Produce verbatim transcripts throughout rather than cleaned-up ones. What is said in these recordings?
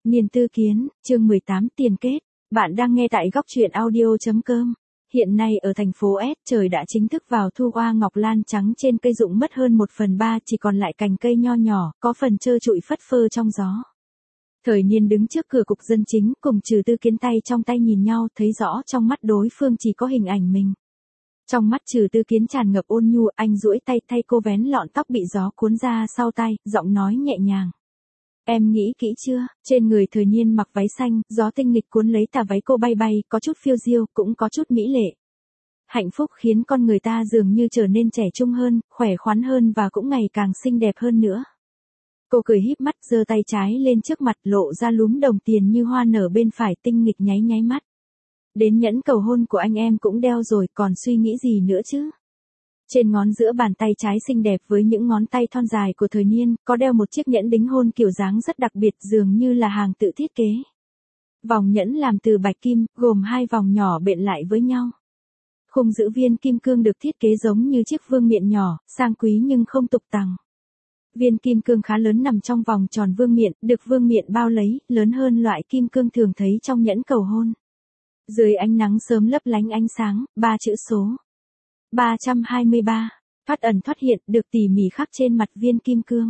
Niên Tư Kiến, chương mười tám tiền kết. Bạn đang nghe tại góc truyện audio.com. Hiện nay ở thành phố S, trời đã chính thức vào thu, hoa ngọc lan trắng trên cây rụng mất hơn một phần ba, chỉ còn lại cành cây nho nhỏ, có phần trơ trụi phất phơ trong gió. Thời Niên đứng trước cửa cục dân chính, cùng Trừ Tư Kiến tay trong tay nhìn nhau, thấy rõ trong mắt đối phương chỉ có hình ảnh mình. Trong mắt Trừ Tư Kiến tràn ngập ôn nhu, anh duỗi tay thay cô vén lọn tóc bị gió cuốn ra sau tay, giọng nói nhẹ nhàng. Em nghĩ kỹ chưa? Trên người Thời Niên mặc váy xanh, gió tinh nghịch cuốn lấy tà váy cô bay bay, có chút phiêu diêu, cũng có chút mỹ lệ. Hạnh phúc khiến con người ta dường như trở nên trẻ trung hơn, khỏe khoắn hơn và cũng ngày càng xinh đẹp hơn nữa. Cô cười híp mắt, giơ tay trái lên trước mặt, lộ ra lúm đồng tiền như hoa nở bên phải, tinh nghịch nháy nháy mắt. Đến nhẫn cầu hôn của anh em cũng đeo rồi, còn suy nghĩ gì nữa chứ? Trên ngón giữa bàn tay trái xinh đẹp với những ngón tay thon dài của Thời Niên, có đeo một chiếc nhẫn đính hôn kiểu dáng rất đặc biệt, dường như là hàng tự thiết kế. Vòng nhẫn làm từ bạch kim, gồm hai vòng nhỏ bện lại với nhau. Khung giữ viên kim cương được thiết kế giống như chiếc vương miện nhỏ, sang quý nhưng không tục tằng. Viên kim cương khá lớn nằm trong vòng tròn vương miện, được vương miện bao lấy, lớn hơn loại kim cương thường thấy trong nhẫn cầu hôn. Dưới ánh nắng sớm lấp lánh ánh sáng, ba chữ số ba trăm hai mươi ba, thoát ẩn thoát hiện, được tỉ mỉ khắc trên mặt viên kim cương.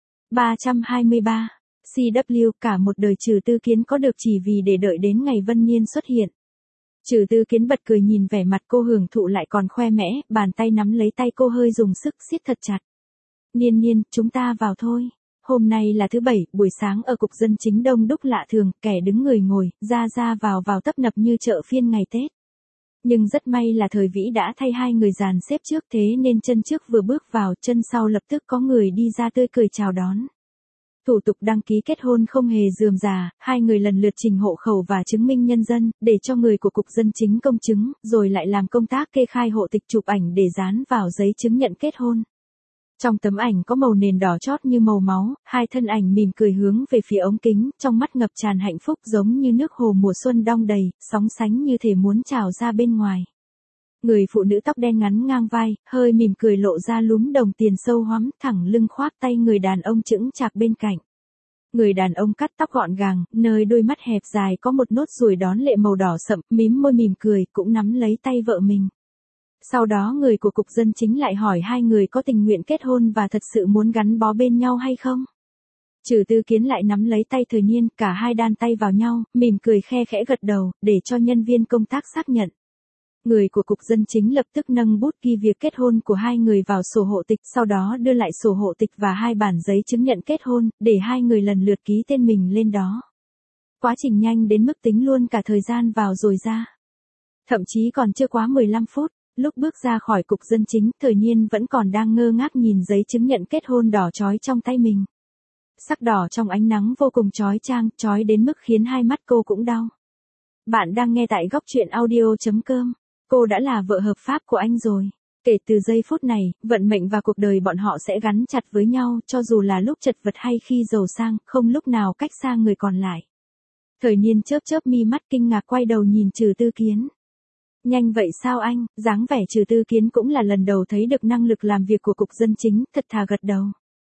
ba trăm hai mươi ba, xê vê, cả một đời Trừ Tư Kiến có được chỉ vì để đợi đến ngày Vân Niên xuất hiện. Trừ Tư Kiến bật cười nhìn vẻ mặt cô hưởng thụ lại còn khoe mẽ, bàn tay nắm lấy tay cô hơi dùng sức siết thật chặt. Niên Niên, chúng ta vào thôi. Hôm nay là thứ bảy, buổi sáng ở cục dân chính đông đúc lạ thường, kẻ đứng người ngồi, ra ra vào vào tấp nập như chợ phiên ngày Tết. Nhưng rất may là Thời Vĩ đã thay hai người dàn xếp trước, thế nên chân trước vừa bước vào, chân sau lập tức có người đi ra tươi cười chào đón. Thủ tục đăng ký kết hôn không hề rườm rà, hai người lần lượt trình hộ khẩu và chứng minh nhân dân, để cho người của cục dân chính công chứng, rồi lại làm công tác kê khai hộ tịch, chụp ảnh để dán vào giấy chứng nhận kết hôn. Trong tấm ảnh có màu nền đỏ chót như màu máu, hai thân ảnh mỉm cười hướng về phía ống kính, trong mắt ngập tràn hạnh phúc giống như nước hồ mùa xuân đong đầy, sóng sánh như thể muốn trào ra bên ngoài. Người phụ nữ tóc đen ngắn ngang vai, hơi mỉm cười lộ ra lúm đồng tiền sâu hoắm, thẳng lưng khoác tay người đàn ông chững chạc bên cạnh. Người đàn ông cắt tóc gọn gàng, nơi đôi mắt hẹp dài có một nốt ruồi đón lệ màu đỏ sậm, mím môi mỉm cười, cũng nắm lấy tay vợ mình. Sau đó người của cục dân chính lại hỏi hai người có tình nguyện kết hôn và thật sự muốn gắn bó bên nhau hay không. Trừ Tư Kiến lại nắm lấy tay Thời Niên, cả hai đan tay vào nhau, mỉm cười khe khẽ gật đầu, để cho nhân viên công tác xác nhận. Người của cục dân chính lập tức nâng bút ghi việc kết hôn của hai người vào sổ hộ tịch, sau đó đưa lại sổ hộ tịch và hai bản giấy chứng nhận kết hôn, để hai người lần lượt ký tên mình lên đó. Quá trình nhanh đến mức tính luôn cả thời gian vào rồi ra. Thậm chí còn chưa quá mười lăm phút. Lúc bước ra khỏi cục dân chính, Thời Niên vẫn còn đang ngơ ngác nhìn giấy chứng nhận kết hôn đỏ chói trong tay mình. Sắc đỏ trong ánh nắng vô cùng chói chang, chói đến mức khiến hai mắt cô cũng đau. Bạn đang nghe tại góc truyện audio.com. Cô đã là vợ hợp pháp của anh rồi. Kể từ giây phút này, vận mệnh và cuộc đời bọn họ sẽ gắn chặt với nhau, cho dù là lúc chật vật hay khi giàu sang, không lúc nào cách xa người còn lại. Thời Niên chớp chớp mi mắt kinh ngạc quay đầu nhìn Trừ Tư Kiến. Nhanh vậy sao anh? Dáng vẻ Trừ Tư Kiến cũng là lần đầu thấy được năng lực làm việc của cục dân chính, thật thà gật đầu.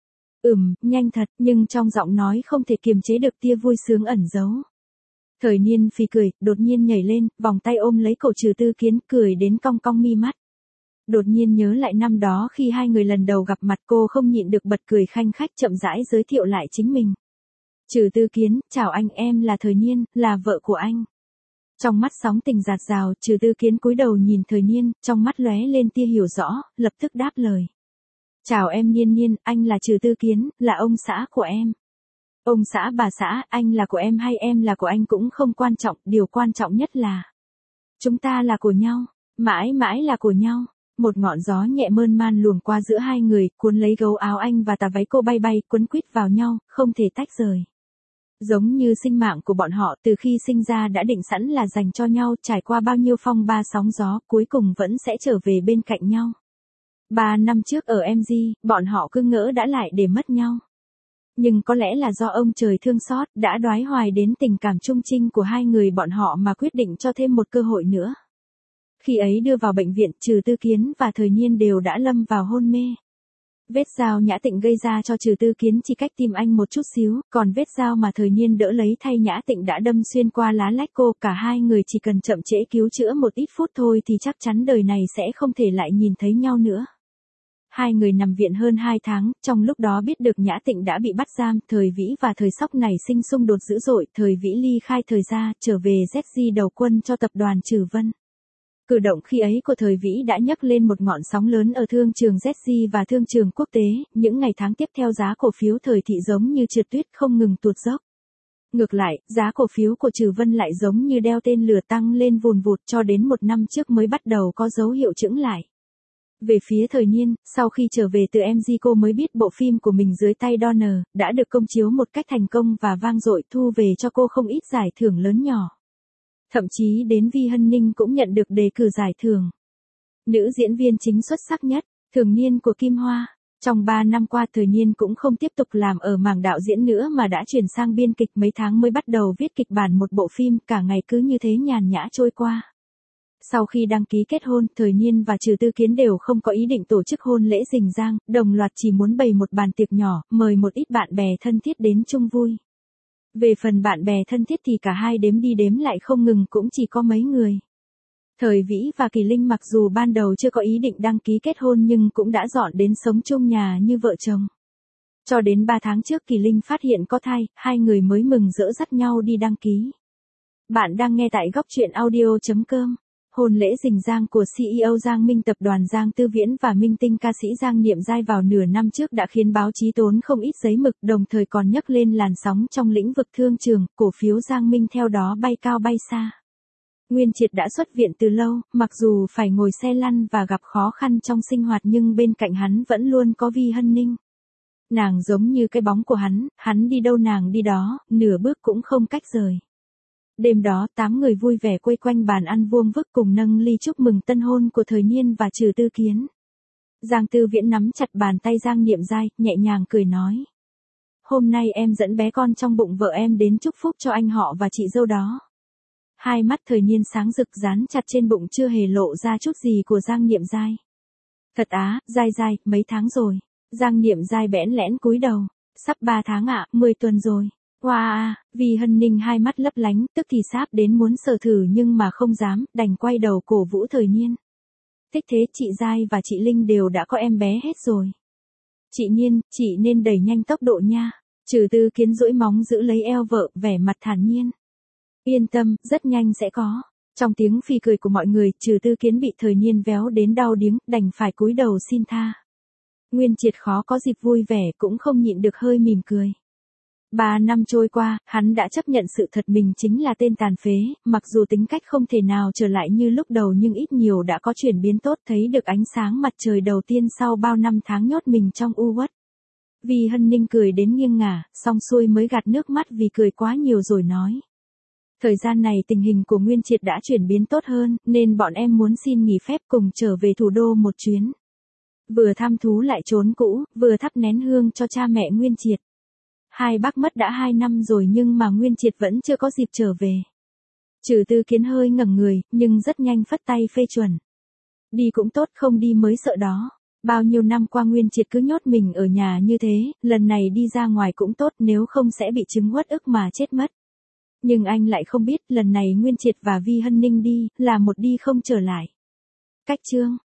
Ừm, nhanh thật, nhưng trong giọng nói không thể kiềm chế được tia vui sướng ẩn giấu. Thời Niên phì cười, đột nhiên nhảy lên, vòng tay ôm lấy cổ Trừ Tư Kiến, cười đến cong cong mi mắt. Đột nhiên nhớ lại năm đó khi hai người lần đầu gặp mặt, cô không nhịn được bật cười khanh khách, chậm rãi giới thiệu lại chính mình. Trừ Tư Kiến, chào anh, em là Thời Niên, là vợ của anh. Trong mắt sóng tình dạt dào, Trừ Tư Kiến cúi đầu nhìn Thời Niên, trong mắt lóe lên tia hiểu rõ, lập tức đáp lời. Chào em Niên Niên, anh là Trừ Tư Kiến, là ông xã của em. Ông xã bà xã, anh là của em hay em là của anh cũng không quan trọng, điều quan trọng nhất là chúng ta là của nhau, mãi mãi là của nhau. Một ngọn gió nhẹ mơn man luồng qua giữa hai người, cuốn lấy gấu áo anh và tà váy cô bay bay, quấn quýt vào nhau, không thể tách rời. Giống như sinh mạng của bọn họ từ khi sinh ra đã định sẵn là dành cho nhau, trải qua bao nhiêu phong ba sóng gió, cuối cùng vẫn sẽ trở về bên cạnh nhau. Ba năm trước ở em giê, bọn họ cứ ngỡ đã lại để mất nhau. Nhưng có lẽ là do ông trời thương xót, đã đoái hoài đến tình cảm trung trinh của hai người bọn họ mà quyết định cho thêm một cơ hội nữa. Khi ấy đưa vào bệnh viện, Trừ Tư Kiến và Thời Niên đều đã lâm vào hôn mê. Vết dao Nhã Tịnh gây ra cho Trừ Tư Kiến chỉ cách tim anh một chút xíu, còn vết dao mà Thời Niên đỡ lấy thay Nhã Tịnh đã đâm xuyên qua lá lách cô, cả hai người chỉ cần chậm trễ cứu chữa một ít phút thôi thì chắc chắn đời này sẽ không thể lại nhìn thấy nhau nữa. Hai người nằm viện hơn hai tháng, trong lúc đó biết được Nhã Tịnh đã bị bắt giam, Thời Vĩ và Thời Sóc nảy sinh xung đột dữ dội, Thời Vĩ ly khai Thời gia, trở về dét giê đầu quân cho tập đoàn Trừ Vân. Cử động khi ấy của Thời Vĩ đã nhấc lên một ngọn sóng lớn ở thương trường dét giê và thương trường quốc tế, những ngày tháng tiếp theo giá cổ phiếu Thời Thị giống như trượt tuyết không ngừng tuột dốc. Ngược lại, giá cổ phiếu của Trừ Vân lại giống như đeo tên lửa tăng lên vùn vụt cho đến một năm trước mới bắt đầu có dấu hiệu chững lại. Về phía Thời Niên, sau khi trở về từ em giê cô mới biết bộ phim của mình dưới tay Donner đã được công chiếu một cách thành công và vang dội, thu về cho cô không ít giải thưởng lớn nhỏ. Thậm chí đến Vi Hân Ninh cũng nhận được đề cử giải thưởng nữ diễn viên chính xuất sắc nhất, thường niên của Kim Hoa. Trong ba năm qua Thời Niên cũng không tiếp tục làm ở mảng đạo diễn nữa mà đã chuyển sang biên kịch, mấy tháng mới bắt đầu viết kịch bản một bộ phim, cả ngày cứ như thế nhàn nhã trôi qua. Sau khi đăng ký kết hôn, Thời Niên và Trừ Tư Kiến đều không có ý định tổ chức hôn lễ rình rang, đồng loạt chỉ muốn bày một bàn tiệc nhỏ, mời một ít bạn bè thân thiết đến chung vui. Về phần bạn bè thân thiết thì cả hai đếm đi đếm lại không ngừng cũng chỉ có mấy người. Thời Vĩ và Kỳ Linh mặc dù ban đầu chưa có ý định đăng ký kết hôn nhưng cũng đã dọn đến sống chung nhà như vợ chồng. Cho đến ba tháng trước Kỳ Linh phát hiện có thai, hai người mới mừng rỡ dắt nhau đi đăng ký. Bạn đang nghe tại góc truyện audio chấm com. Hôn lễ rình rang của xê e ô Giang Minh tập đoàn Giang Tư Viễn và minh tinh ca sĩ Giang Niệm Giai vào nửa năm trước đã khiến báo chí tốn không ít giấy mực, đồng thời còn nhấc lên làn sóng trong lĩnh vực thương trường, cổ phiếu Giang Minh theo đó bay cao bay xa. Nguyên Triệt đã xuất viện từ lâu, mặc dù phải ngồi xe lăn và gặp khó khăn trong sinh hoạt nhưng bên cạnh hắn vẫn luôn có Vi Hân Ninh. Nàng giống như cái bóng của hắn, hắn đi đâu nàng đi đó, nửa bước cũng không cách rời. Đêm đó, tám người vui vẻ quây quanh bàn ăn vuông vức cùng nâng ly chúc mừng tân hôn của Thời Niên và Trừ Tư Kiến. Giang Tư Viễn nắm chặt bàn tay Giang Niệm Giai, nhẹ nhàng cười nói. Hôm nay em dẫn bé con trong bụng vợ em đến chúc phúc cho anh họ và chị dâu đó. Hai mắt Thời Niên sáng rực dán chặt trên bụng chưa hề lộ ra chút gì của Giang Niệm Giai. Thật á, Giai Giai, mấy tháng rồi. Giang Niệm Giai bẽn lẽn cúi đầu. Sắp ba tháng ạ, à, mười tuần rồi. Wow, Vi Hân Ninh hai mắt lấp lánh, tức thì sáp đến muốn sờ thử nhưng mà không dám, đành quay đầu cổ vũ Thời Niên. Thích thế, chị Giai và chị Linh đều đã có em bé hết rồi. Chị Niên, chị nên đẩy nhanh tốc độ nha. Trừ Tư Kiến duỗi móng giữ lấy eo vợ, vẻ mặt thản nhiên. Yên tâm, rất nhanh sẽ có. Trong tiếng phì cười của mọi người, Trừ Tư Kiến bị Thời Niên véo đến đau điếng, đành phải cúi đầu xin tha. Nguyên Triệt khó có dịp vui vẻ cũng không nhịn được hơi mỉm cười. Ba năm trôi qua, hắn đã chấp nhận sự thật mình chính là tên tàn phế, mặc dù tính cách không thể nào trở lại như lúc đầu nhưng ít nhiều đã có chuyển biến tốt, thấy được ánh sáng mặt trời đầu tiên sau bao năm tháng nhốt mình trong u uất. Vi Hân Ninh cười đến nghiêng ngả, xong xuôi mới gạt nước mắt vì cười quá nhiều rồi nói. Thời gian này tình hình của Nguyên Triệt đã chuyển biến tốt hơn, nên bọn em muốn xin nghỉ phép cùng trở về thủ đô một chuyến. Vừa thăm thú lại chốn cũ, vừa thắp nén hương cho cha mẹ Nguyên Triệt. Hai bác mất đã hai năm rồi nhưng mà Nguyên Triệt vẫn chưa có dịp trở về. Trừ Tư Kiến hơi ngẩng người, nhưng rất nhanh phất tay phê chuẩn. Đi cũng tốt, không đi mới sợ đó. Bao nhiêu năm qua Nguyên Triệt cứ nhốt mình ở nhà như thế, lần này đi ra ngoài cũng tốt, nếu không sẽ bị chứng uất ức mà chết mất. Nhưng anh lại không biết, lần này Nguyên Triệt và Vi Hân Ninh đi, là một đi không trở lại. Cách chương